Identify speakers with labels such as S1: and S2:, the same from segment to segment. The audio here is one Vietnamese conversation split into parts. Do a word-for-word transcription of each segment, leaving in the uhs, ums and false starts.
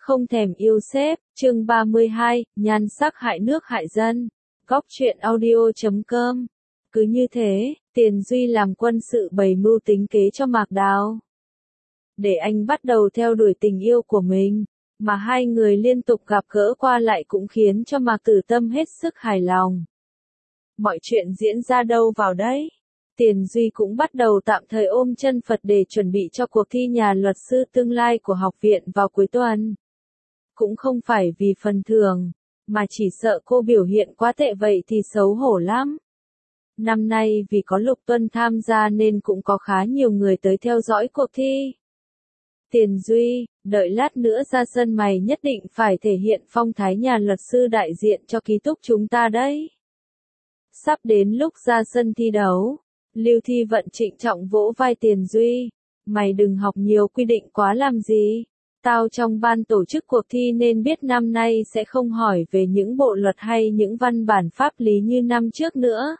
S1: không thèm yêu sếp, chương ba mươi hai, nhan sắc hại nước hại dân. Góc truyện audio chấm com. Cứ như thế, Tiền Duy làm quân sự bày mưu tính kế cho Mạc Đào. Để anh bắt đầu theo đuổi tình yêu của mình, mà hai người liên tục gặp gỡ qua lại cũng khiến cho Mạc Tử Tâm hết sức hài lòng. Mọi chuyện diễn ra đâu vào đấy. Tiền Duy cũng bắt đầu tạm thời ôm chân Phật để chuẩn bị cho cuộc thi nhà luật sư tương lai của học viện vào cuối tuần. Cũng không phải vì phần thưởng, mà chỉ sợ cô biểu hiện quá tệ vậy thì xấu hổ lắm. Năm nay vì có Lục Tuân tham gia nên cũng có khá nhiều người tới theo dõi cuộc thi. Tiền Duy, đợi lát nữa ra sân mày nhất định phải thể hiện phong thái nhà luật sư đại diện cho ký túc chúng ta đấy. Sắp đến lúc ra sân thi đấu, Lưu Thi Vận trịnh trọng vỗ vai Tiền Duy. Mày đừng học nhiều quy định quá làm gì. Tao trong ban tổ chức cuộc thi nên biết năm nay sẽ không hỏi về những bộ luật hay những văn bản pháp lý như năm trước nữa.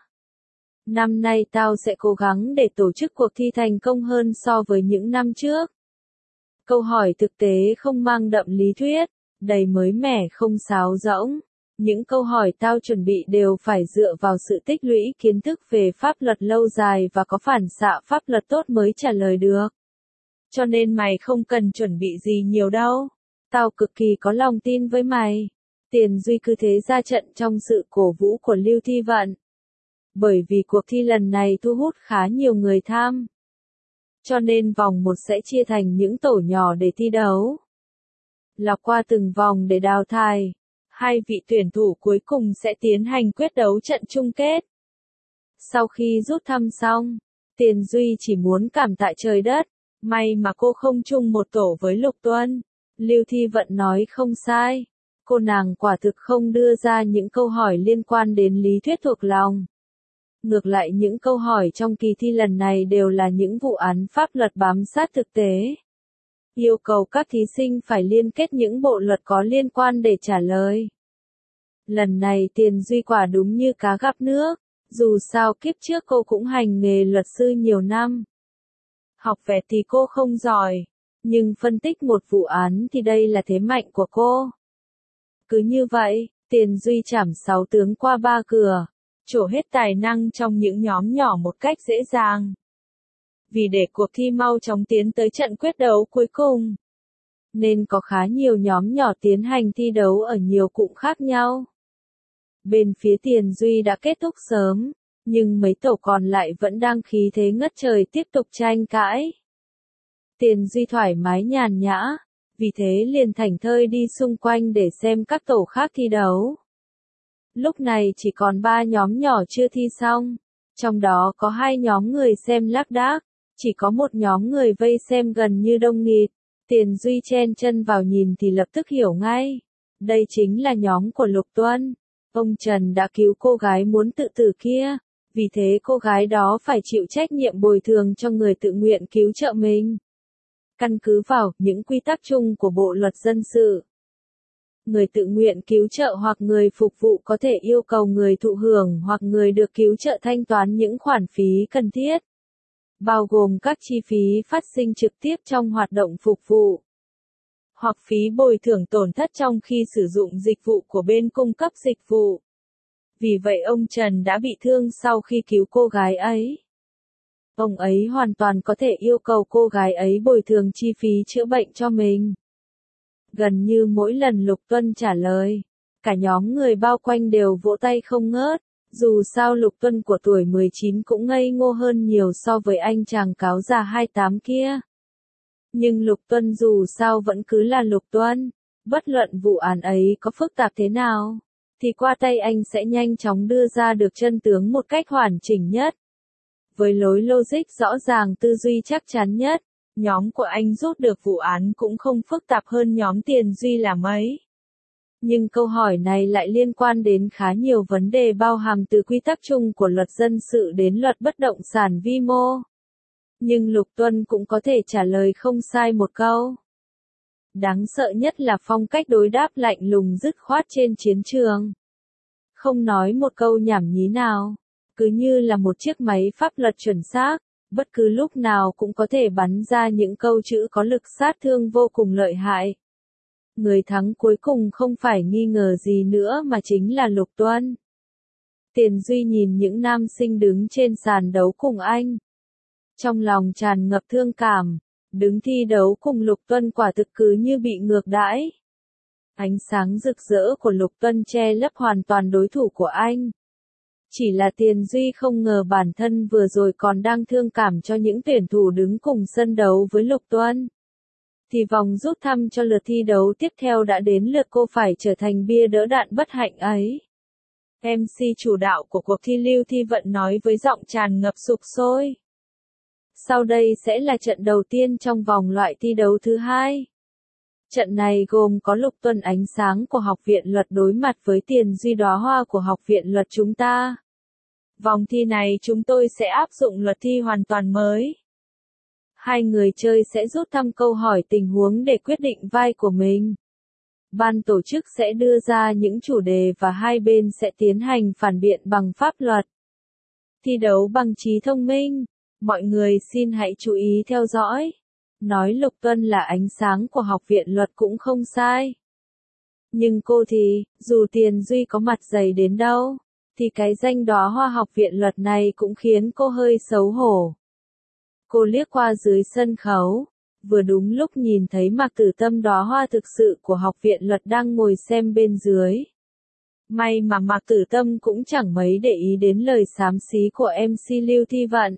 S1: Năm nay tao sẽ cố gắng để tổ chức cuộc thi thành công hơn so với những năm trước. Câu hỏi thực tế không mang đậm lý thuyết, đầy mới mẻ không sáo rỗng. Những câu hỏi tao chuẩn bị đều phải dựa vào sự tích lũy kiến thức về pháp luật lâu dài và có phản xạ pháp luật tốt mới trả lời được. Cho nên mày không cần chuẩn bị gì nhiều đâu. Tao cực kỳ có lòng tin với mày. Tiền Duy cứ thế ra trận trong sự cổ vũ của Lưu Thi Vận. Bởi vì cuộc thi lần này thu hút khá nhiều người tham. Cho nên vòng một sẽ chia thành những tổ nhỏ để thi đấu. Lọc qua từng vòng để đào thải. Hai vị tuyển thủ cuối cùng sẽ tiến hành quyết đấu trận chung kết. Sau khi rút thăm xong, Tiền Duy chỉ muốn cảm tạ trời đất. May mà cô không chung một tổ với Lục Tuân. Lưu Thi Vận nói không sai. Cô nàng quả thực không đưa ra những câu hỏi liên quan đến lý thuyết thuộc lòng. Ngược lại những câu hỏi trong kỳ thi lần này đều là những vụ án pháp luật bám sát thực tế. Yêu cầu các thí sinh phải liên kết những bộ luật có liên quan để trả lời. Lần này Tiền Duy quả đúng như cá gặp nước. Dù sao kiếp trước cô cũng hành nghề luật sư nhiều năm. Học vẽ thì cô không giỏi, nhưng phân tích một vụ án thì đây là thế mạnh của cô. Cứ như vậy, Tiền Duy chảm sáu tướng qua ba cửa, trổ hết tài năng trong những nhóm nhỏ một cách dễ dàng. Vì để cuộc thi mau chóng tiến tới trận quyết đấu cuối cùng, nên có khá nhiều nhóm nhỏ tiến hành thi đấu ở nhiều cụm khác nhau. Bên phía Tiền Duy đã kết thúc sớm. Nhưng mấy tổ còn lại vẫn đang khí thế ngất trời tiếp tục tranh cãi. Tiền Duy thoải mái nhàn nhã, vì thế liền thảnh thơi đi xung quanh để xem các tổ khác thi đấu. Lúc này chỉ còn ba nhóm nhỏ chưa thi xong, trong đó có hai nhóm người xem lác đác, chỉ có một nhóm người vây xem gần như đông nghịt. Tiền Duy chen chân vào nhìn thì lập tức hiểu ngay. Đây chính là nhóm của Lục Tuân. Ông Trần đã cứu cô gái muốn tự tử kia. Vì thế cô gái đó phải chịu trách nhiệm bồi thường cho người tự nguyện cứu trợ mình. Căn cứ vào những quy tắc chung của Bộ luật dân sự, người tự nguyện cứu trợ hoặc người phục vụ có thể yêu cầu người thụ hưởng hoặc người được cứu trợ thanh toán những khoản phí cần thiết, bao gồm các chi phí phát sinh trực tiếp trong hoạt động phục vụ, hoặc phí bồi thường tổn thất trong khi sử dụng dịch vụ của bên cung cấp dịch vụ. Vì vậy ông Trần đã bị thương sau khi cứu cô gái ấy. Ông ấy hoàn toàn có thể yêu cầu cô gái ấy bồi thường chi phí chữa bệnh cho mình. Gần như mỗi lần Lục Tuân trả lời, cả nhóm người bao quanh đều vỗ tay không ngớt. Dù sao Lục Tuân của tuổi mười chín cũng ngây ngô hơn nhiều so với anh chàng cáo già hai mươi tám kia. Nhưng Lục Tuân dù sao vẫn cứ là Lục Tuân. Bất luận vụ án ấy có phức tạp thế nào, thì qua tay anh sẽ nhanh chóng đưa ra được chân tướng một cách hoàn chỉnh nhất. Với lối logic rõ ràng tư duy chắc chắn nhất, nhóm của anh rút được vụ án cũng không phức tạp hơn nhóm Tiền Duy là mấy. Nhưng câu hỏi này lại liên quan đến khá nhiều vấn đề bao hàm từ quy tắc chung của luật dân sự đến luật bất động sản vi mô. Nhưng Lục Tuân cũng có thể trả lời không sai một câu. Đáng sợ nhất là phong cách đối đáp lạnh lùng dứt khoát trên chiến trường. Không nói một câu nhảm nhí nào, cứ như là một chiếc máy pháp luật chuẩn xác, bất cứ lúc nào cũng có thể bắn ra những câu chữ có lực sát thương vô cùng lợi hại. Người thắng cuối cùng không phải nghi ngờ gì nữa mà chính là Lục Tuân. Tiền Duy nhìn những nam sinh đứng trên sàn đấu cùng anh. Trong lòng tràn ngập thương cảm, đứng thi đấu cùng Lục Tuân quả thực cứ như bị ngược đãi. Ánh sáng rực rỡ của Lục Tuân che lấp hoàn toàn đối thủ của anh. Chỉ là Tiền Duy không ngờ bản thân vừa rồi còn đang thương cảm cho những tuyển thủ đứng cùng sân đấu với Lục Tuân. Thì vòng rút thăm cho lượt thi đấu tiếp theo đã đến lượt cô phải trở thành bia đỡ đạn bất hạnh ấy. em xê chủ đạo của cuộc thi Lưu Thi Vận nói với giọng tràn ngập sục sôi. Sau đây sẽ là trận đầu tiên trong vòng loại thi đấu thứ hai. Trận này gồm có Lục Tuân ánh sáng của Học viện Luật đối mặt với Tiền Duy đóa hoa của Học viện Luật chúng ta. Vòng thi này chúng tôi sẽ áp dụng luật thi hoàn toàn mới. Hai người chơi sẽ rút thăm câu hỏi tình huống để quyết định vai của mình. Ban tổ chức sẽ đưa ra những chủ đề và hai bên sẽ tiến hành phản biện bằng pháp luật. Thi đấu bằng trí thông minh. Mọi người xin hãy chú ý theo dõi. Nói Lục Tuân là ánh sáng của Học viện Luật cũng không sai. Nhưng cô thì, dù Tiền Duy có mặt dày đến đâu, thì cái danh đóa hoa Học viện Luật này cũng khiến cô hơi xấu hổ. Cô liếc qua dưới sân khấu, vừa đúng lúc nhìn thấy Mạc Tử Tâm đóa hoa thực sự của Học viện Luật đang ngồi xem bên dưới. May mà Mạc Tử Tâm cũng chẳng mấy để ý đến lời xám xí của em xê Lưu Thi Vận.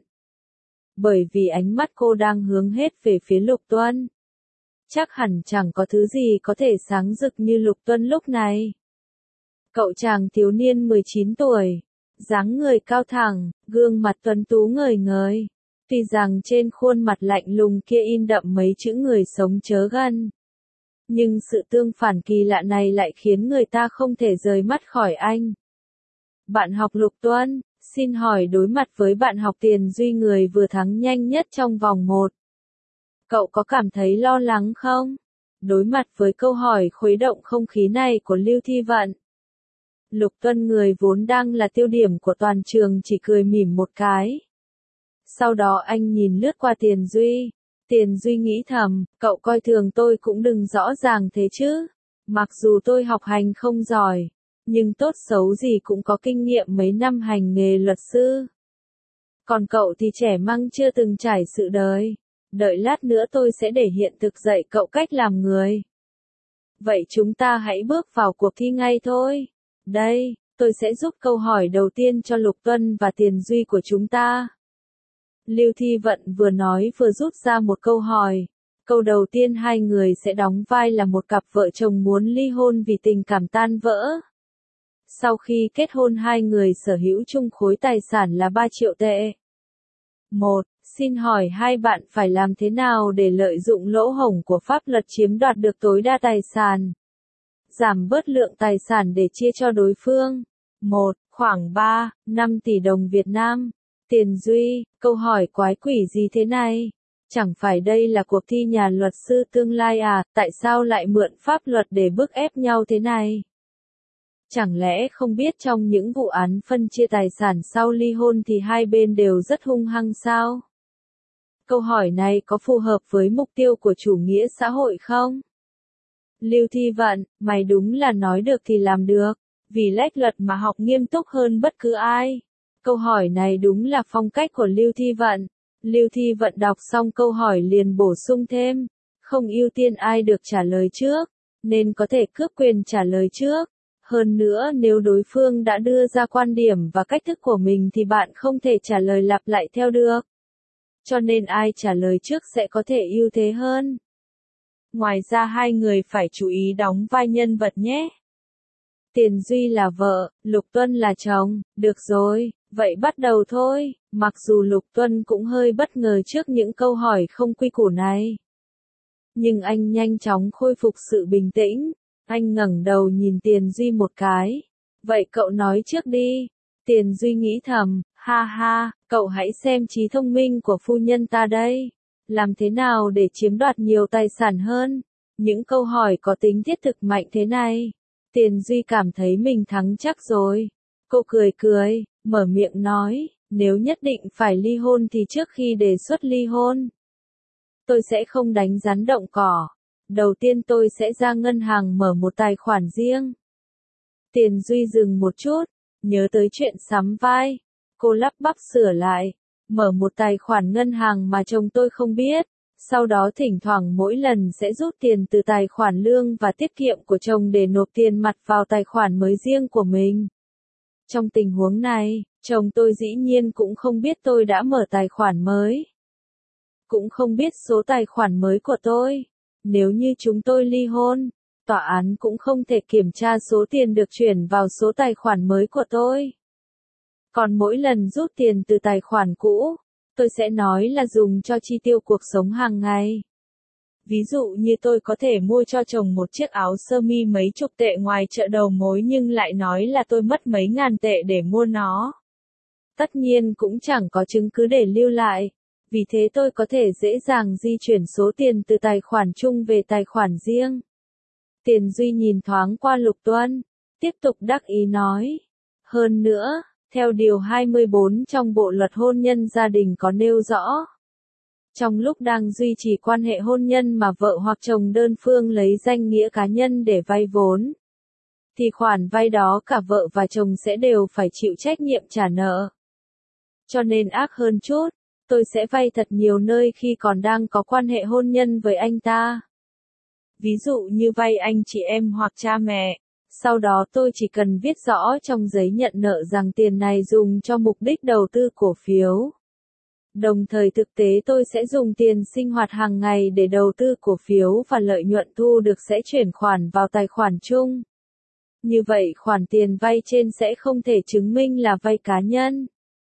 S1: Bởi vì ánh mắt cô đang hướng hết về phía Lục Tuân. Chắc hẳn chẳng có thứ gì có thể sáng rực như Lục Tuân lúc này. Cậu chàng thiếu niên mười chín tuổi, dáng người cao thẳng, gương mặt tuấn tú ngời ngời. Tuy rằng trên khuôn mặt lạnh lùng kia in đậm mấy chữ người sống chớ gần. Nhưng sự tương phản kỳ lạ này lại khiến người ta không thể rời mắt khỏi anh. Bạn học Lục Tuân, xin hỏi đối mặt với bạn học Tiền Duy người vừa thắng nhanh nhất trong vòng một. Cậu có cảm thấy lo lắng không? Đối mặt với câu hỏi khuấy động không khí này của Lưu Thi Vận. Lục Tuân người vốn đang là tiêu điểm của toàn trường chỉ cười mỉm một cái. Sau đó anh nhìn lướt qua Tiền Duy. Tiền Duy nghĩ thầm, cậu coi thường tôi cũng đừng rõ ràng thế chứ. Mặc dù tôi học hành không giỏi, nhưng tốt xấu gì cũng có kinh nghiệm mấy năm hành nghề luật sư. Còn cậu thì trẻ măng chưa từng trải sự đời. Đợi lát nữa tôi sẽ để hiện thực dạy cậu cách làm người. Vậy chúng ta hãy bước vào cuộc thi ngay thôi. Đây, tôi sẽ giúp câu hỏi đầu tiên cho Lục Tuân và Tiền Duy của chúng ta. Lưu Thi Vận vừa nói vừa rút ra một câu hỏi. Câu đầu tiên hai người sẽ đóng vai là một cặp vợ chồng muốn ly hôn vì tình cảm tan vỡ. Sau khi kết hôn hai người sở hữu chung khối tài sản là ba triệu tệ. một. Xin hỏi hai bạn phải làm thế nào để lợi dụng lỗ hổng của pháp luật chiếm đoạt được tối đa tài sản? Giảm bớt lượng tài sản để chia cho đối phương. một. Khoảng ba, năm tỷ đồng Việt Nam. Tiền Duy, câu hỏi quái quỷ gì thế này? Chẳng phải đây là cuộc thi nhà luật sư tương lai à, tại sao lại mượn pháp luật để bức ép nhau thế này? Chẳng lẽ không biết trong những vụ án phân chia tài sản sau ly hôn thì hai bên đều rất hung hăng sao? Câu hỏi này có phù hợp với mục tiêu của chủ nghĩa xã hội không? Lưu Thi Vận, mày đúng là nói được thì làm được, vì lách luật mà học nghiêm túc hơn bất cứ ai. Câu hỏi này đúng là phong cách của Lưu Thi Vận. Lưu Thi Vận đọc xong câu hỏi liền bổ sung thêm, không ưu tiên ai được trả lời trước, nên có thể cướp quyền trả lời trước. Hơn nữa nếu đối phương đã đưa ra quan điểm và cách thức của mình thì bạn không thể trả lời lặp lại theo được. Cho nên ai trả lời trước sẽ có thể ưu thế hơn. Ngoài ra hai người phải chú ý đóng vai nhân vật nhé. Tiền Duy là vợ, Lục Tuân là chồng, được rồi, vậy bắt đầu thôi. Mặc dù Lục Tuân cũng hơi bất ngờ trước những câu hỏi không quy củ này. Nhưng anh nhanh chóng khôi phục sự bình tĩnh. Anh ngẩng đầu nhìn Tiền Duy một cái. Vậy cậu nói trước đi. Tiền Duy nghĩ thầm, ha ha, cậu hãy xem trí thông minh của phu nhân ta đây. Làm thế nào để chiếm đoạt nhiều tài sản hơn? Những câu hỏi có tính thiết thực mạnh thế này. Tiền Duy cảm thấy mình thắng chắc rồi. Cô cười cười, mở miệng nói, nếu nhất định phải ly hôn thì trước khi đề xuất ly hôn, tôi sẽ không đánh rắn động cỏ. Đầu tiên tôi sẽ ra ngân hàng mở một tài khoản riêng. Tiền Duy dừng một chút, nhớ tới chuyện sắm vai. Cô lắp bắp sửa lại, mở một tài khoản ngân hàng mà chồng tôi không biết. Sau đó thỉnh thoảng mỗi lần sẽ rút tiền từ tài khoản lương và tiết kiệm của chồng để nộp tiền mặt vào tài khoản mới riêng của mình. Trong tình huống này, chồng tôi dĩ nhiên cũng không biết tôi đã mở tài khoản mới. Cũng không biết số tài khoản mới của tôi. Nếu như chúng tôi ly hôn, tòa án cũng không thể kiểm tra số tiền được chuyển vào số tài khoản mới của tôi. Còn mỗi lần rút tiền từ tài khoản cũ, tôi sẽ nói là dùng cho chi tiêu cuộc sống hàng ngày. Ví dụ như tôi có thể mua cho chồng một chiếc áo sơ mi mấy chục tệ ngoài chợ đầu mối nhưng lại nói là tôi mất mấy ngàn tệ để mua nó. Tất nhiên cũng chẳng có chứng cứ để lưu lại, vì thế tôi có thể dễ dàng di chuyển số tiền từ tài khoản chung về tài khoản riêng. Tiền Duy nhìn thoáng qua Lục Tuân, tiếp tục đắc ý nói. Hơn nữa, theo Điều hai mươi bốn trong Bộ Luật Hôn nhân Gia đình có nêu rõ. Trong lúc đang duy trì quan hệ hôn nhân mà vợ hoặc chồng đơn phương lấy danh nghĩa cá nhân để vay vốn, thì khoản vay đó cả vợ và chồng sẽ đều phải chịu trách nhiệm trả nợ. Cho nên ác hơn chút, tôi sẽ vay thật nhiều nơi khi còn đang có quan hệ hôn nhân với anh ta. Ví dụ như vay anh chị em hoặc cha mẹ. Sau đó tôi chỉ cần viết rõ trong giấy nhận nợ rằng tiền này dùng cho mục đích đầu tư cổ phiếu. Đồng thời thực tế tôi sẽ dùng tiền sinh hoạt hàng ngày để đầu tư cổ phiếu và lợi nhuận thu được sẽ chuyển khoản vào tài khoản chung. Như vậy khoản tiền vay trên sẽ không thể chứng minh là vay cá nhân.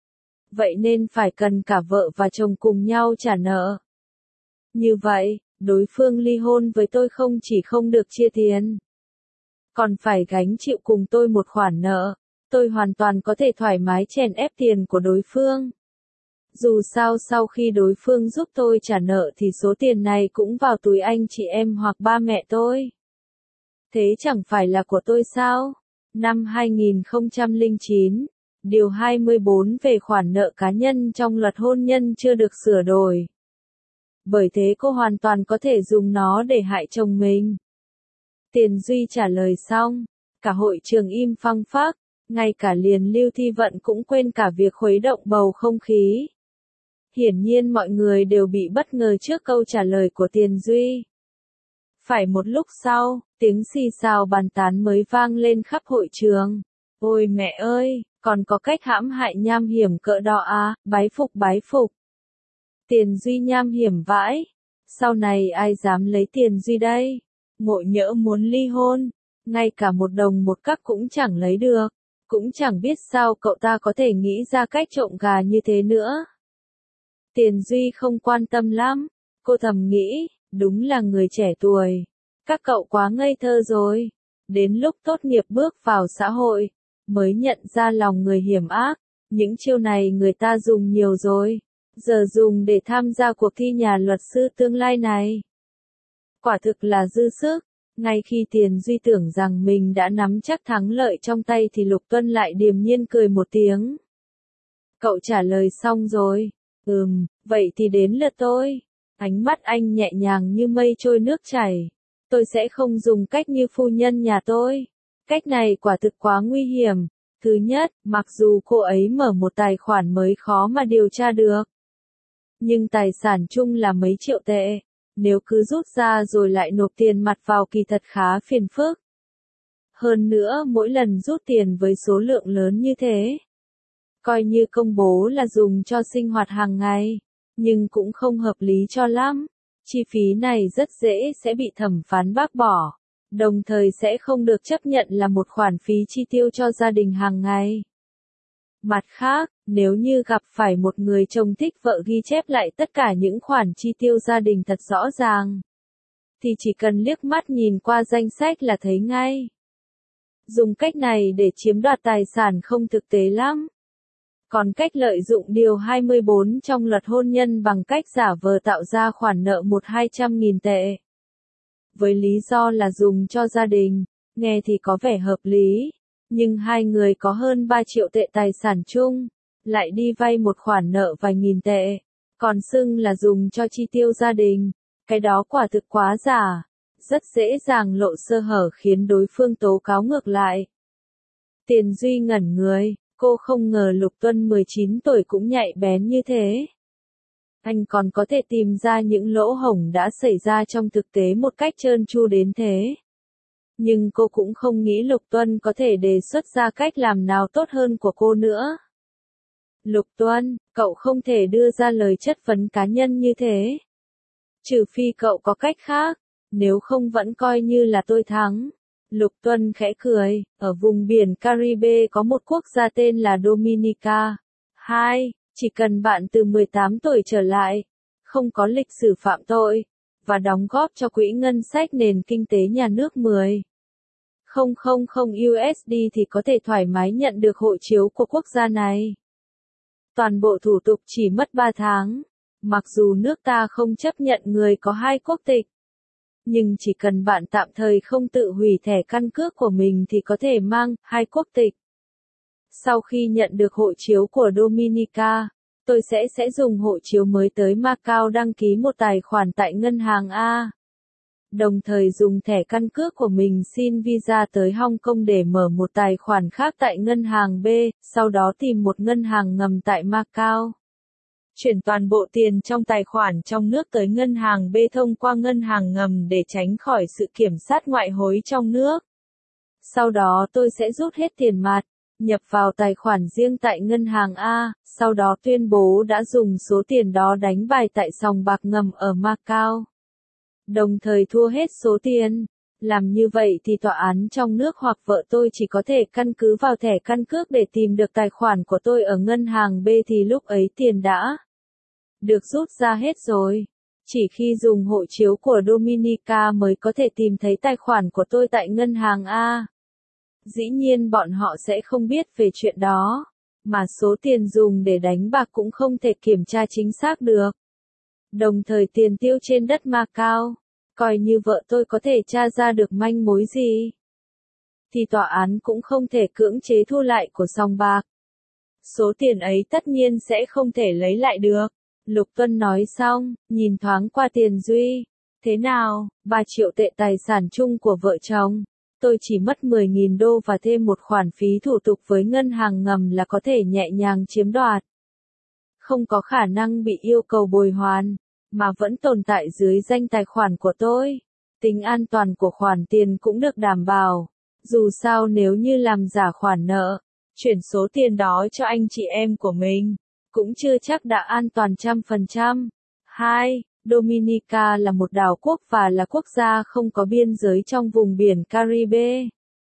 S1: Vậy nên phải cần cả vợ và chồng cùng nhau trả nợ. Như vậy, đối phương ly hôn với tôi không chỉ không được chia tiền, còn phải gánh chịu cùng tôi một khoản nợ. Tôi hoàn toàn có thể thoải mái chèn ép tiền của đối phương. Dù sao sau khi đối phương giúp tôi trả nợ thì số tiền này cũng vào túi anh chị em hoặc ba mẹ tôi. Thế chẳng phải là của tôi sao? Năm hai nghìn không trăm lẻ chín, Điều hai mươi bốn về khoản nợ cá nhân trong Luật Hôn nhân chưa được sửa đổi. Bởi thế cô hoàn toàn có thể dùng nó để hại chồng mình. Tiền Duy trả lời xong, cả hội trường im phăng phắc, ngay cả liền Lưu Thi Vận cũng quên cả việc khuấy động bầu không khí. Hiển nhiên mọi người đều bị bất ngờ trước câu trả lời của Tiền Duy. Phải một lúc sau, tiếng xì xào bàn tán mới vang lên khắp hội trường. Ôi mẹ ơi, còn có cách hãm hại nham hiểm cỡ đó à, bái phục bái phục. Tiền Duy nham hiểm vãi, sau này ai dám lấy Tiền Duy đây? Ngộ nhỡ muốn ly hôn, ngay cả một đồng một cắc cũng chẳng lấy được, cũng chẳng biết sao cậu ta có thể nghĩ ra cách trộm gà như thế nữa. Tiền Duy không quan tâm lắm, cô thầm nghĩ, đúng là người trẻ tuổi, các cậu quá ngây thơ rồi, đến lúc tốt nghiệp bước vào xã hội, mới nhận ra lòng người hiểm ác, những chiêu này người ta dùng nhiều rồi, giờ dùng để tham gia cuộc thi nhà luật sư tương lai này. Quả thực là dư sức, ngay khi Tiền Duy tưởng rằng mình đã nắm chắc thắng lợi trong tay thì Lục Tuân lại điềm nhiên cười một tiếng. Cậu trả lời xong rồi, ừm, vậy thì đến lượt tôi. Ánh mắt anh nhẹ nhàng như mây trôi nước chảy. Tôi sẽ không dùng cách như phu nhân nhà tôi. Cách này quả thực quá nguy hiểm. Thứ nhất, mặc dù cô ấy mở một tài khoản mới khó mà điều tra được, nhưng tài sản chung là mấy triệu tệ. Nếu cứ rút ra rồi lại nộp tiền mặt vào kỳ thật khá phiền phức. Hơn nữa mỗi lần rút tiền với số lượng lớn như thế, coi như công bố là dùng cho sinh hoạt hàng ngày, nhưng cũng không hợp lý cho lắm. Chi phí này rất dễ sẽ bị thẩm phán bác bỏ, đồng thời sẽ không được chấp nhận là một khoản phí chi tiêu cho gia đình hàng ngày. Mặt khác, nếu như gặp phải một người chồng thích vợ ghi chép lại tất cả những khoản chi tiêu gia đình thật rõ ràng, thì chỉ cần liếc mắt nhìn qua danh sách là thấy ngay. Dùng cách này để chiếm đoạt tài sản không thực tế lắm. Còn cách lợi dụng Điều hai mươi bốn trong Luật Hôn nhân bằng cách giả vờ tạo ra khoản nợ một hai trăm nghìn tệ, với lý do là dùng cho gia đình, nghe thì có vẻ hợp lý. Nhưng hai người có hơn ba triệu tệ tài sản chung, lại đi vay một khoản nợ vài nghìn tệ, còn xưng là dùng cho chi tiêu gia đình, cái đó quả thực quá giả. rất dễ dàng lộ sơ hở khiến đối phương tố cáo ngược lại. Tiền Duy ngẩn người, cô không ngờ Lục Tuân mười chín tuổi cũng nhạy bén như thế. Anh còn có thể tìm ra những lỗ hổng đã xảy ra trong thực tế một cách trơn tru đến thế. Nhưng cô cũng không nghĩ Lục Tuân có thể đề xuất ra cách làm nào tốt hơn của cô nữa. Lục Tuân, cậu không thể đưa ra lời chất vấn cá nhân như thế. Trừ phi cậu có cách khác, nếu không vẫn coi như là tôi thắng. Lục Tuân khẽ cười, ở vùng biển Caribe có một quốc gia tên là Dominica. Hai, chỉ cần bạn từ mười tám tuổi trở lại, không có lịch sử phạm tội, và đóng góp cho quỹ ngân sách nền kinh tế nhà nước mười nghìn u ét đê thì có thể thoải mái nhận được hộ chiếu của quốc gia này. Toàn bộ thủ tục chỉ mất ba tháng. Mặc dù nước ta không chấp nhận người có hai quốc tịch, nhưng chỉ cần bạn tạm thời không tự hủy thẻ căn cước của mình thì có thể mang hai quốc tịch. Sau khi nhận được hộ chiếu của Dominica, tôi sẽ sẽ dùng hộ chiếu mới tới Macau đăng ký một tài khoản tại ngân hàng A. Đồng thời dùng thẻ căn cước của mình xin visa tới Hong Kong để mở một tài khoản khác tại ngân hàng B, sau đó tìm một ngân hàng ngầm tại Macau. Chuyển toàn bộ tiền trong tài khoản trong nước tới ngân hàng B thông qua ngân hàng ngầm để tránh khỏi sự kiểm soát ngoại hối trong nước. Sau đó tôi sẽ rút hết tiền mặt, nhập vào tài khoản riêng tại ngân hàng A, sau đó tuyên bố đã dùng số tiền đó đánh bài tại sòng bạc ngầm ở Macau. Đồng thời thua hết số tiền. Làm như vậy thì tòa án trong nước hoặc vợ tôi chỉ có thể căn cứ vào thẻ căn cước để tìm được tài khoản của tôi ở ngân hàng B thì lúc ấy tiền đã được rút ra hết rồi. Chỉ khi dùng hộ chiếu của Dominica mới có thể tìm thấy tài khoản của tôi tại ngân hàng A. Dĩ nhiên bọn họ sẽ không biết về chuyện đó, mà số tiền dùng để đánh bạc cũng không thể kiểm tra chính xác được. Đồng thời tiền tiêu trên đất Macau, coi như vợ tôi có thể tra ra được manh mối gì, thì tòa án cũng không thể cưỡng chế thu lại của sòng bạc. Số tiền ấy tất nhiên sẽ không thể lấy lại được. Lục Tuân nói xong, nhìn thoáng qua Tiền Duy. Thế nào, ba triệu tệ tài sản chung của vợ chồng. Tôi chỉ mất mười nghìn đô và thêm một khoản phí thủ tục với ngân hàng ngầm là có thể nhẹ nhàng chiếm đoạt. Không có khả năng bị yêu cầu bồi hoàn, mà vẫn tồn tại dưới danh tài khoản của tôi. Tính an toàn của khoản tiền cũng được đảm bảo. Dù sao nếu như làm giả khoản nợ, chuyển số tiền đó cho anh chị em của mình, cũng chưa chắc đã an toàn trăm phần trăm. Hai, Dominica là một đảo quốc và là quốc gia không có biên giới trong vùng biển Caribe.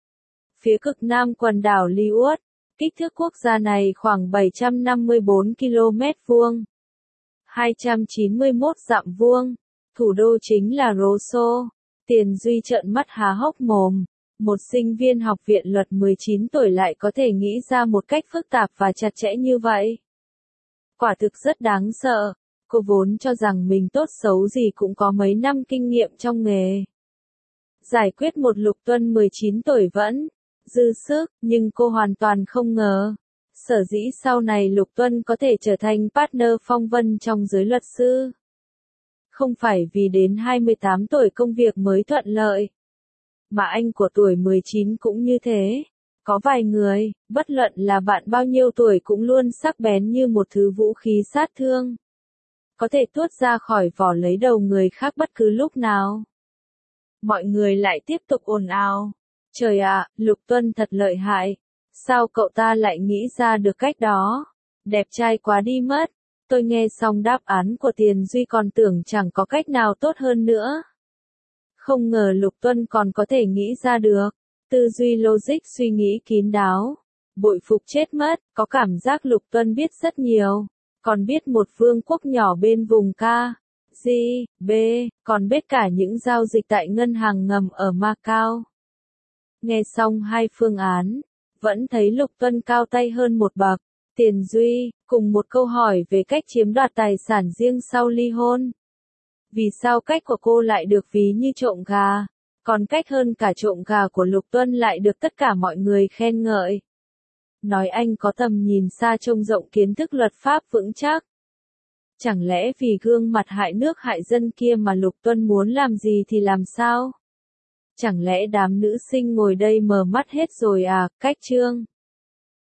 S1: Phía cực nam quần đảo Leeward, kích thước quốc gia này khoảng bảy trăm năm mươi bốn ki lô mét vuông, hai trăm chín mươi mốt dặm vuông, thủ đô chính là Rosso. Tiền Duy trợn mắt há hốc mồm. Một sinh viên học viện luật mười chín tuổi lại có thể nghĩ ra một cách phức tạp và chặt chẽ như vậy. Quả thực rất đáng sợ. Cô vốn cho rằng mình tốt xấu gì cũng có mấy năm kinh nghiệm trong nghề. Giải quyết một Lục Tuân mười chín tuổi vẫn dư sức, nhưng cô hoàn toàn không ngờ. Sở dĩ sau này Lục Tuân có thể trở thành partner phong vân trong giới luật sư. Không phải vì đến hai mươi tám tuổi công việc mới thuận lợi. Mà anh của tuổi mười chín cũng như thế. Có vài người, bất luận là bạn bao nhiêu tuổi cũng luôn sắc bén như một thứ vũ khí sát thương. Có thể tuốt ra khỏi vỏ lấy đầu người khác bất cứ lúc nào. Mọi người lại tiếp tục ồn ào. Trời ạ, Lục Tuân thật lợi hại. Sao cậu ta lại nghĩ ra được cách đó? Đẹp trai quá đi mất. Tôi nghe xong đáp án của Tiền Duy còn tưởng chẳng có cách nào tốt hơn nữa. Không ngờ Lục Tuân còn có thể nghĩ ra được. Tư duy logic suy nghĩ kín đáo. Bội phục chết mất, có cảm giác Lục Tuân biết rất nhiều. Còn biết một vương quốc nhỏ bên vùng K, G, B, còn biết cả những giao dịch tại ngân hàng ngầm ở Macau. Nghe xong hai phương án, vẫn thấy Lục Tuân cao tay hơn một bậc. Tiền Duy, cùng một câu hỏi về cách chiếm đoạt tài sản riêng sau ly hôn. Vì sao cách của cô lại được ví như trộm gà, còn cách hơn cả trộm gà của Lục Tuân lại được tất cả mọi người khen ngợi. Nói anh có tầm nhìn xa trông rộng kiến thức luật pháp vững chắc. Chẳng lẽ vì gương mặt hại nước hại dân kia mà Lục Tuân muốn làm gì thì làm sao? chẳng lẽ đám nữ sinh ngồi đây mờ mắt hết rồi à, cách chương.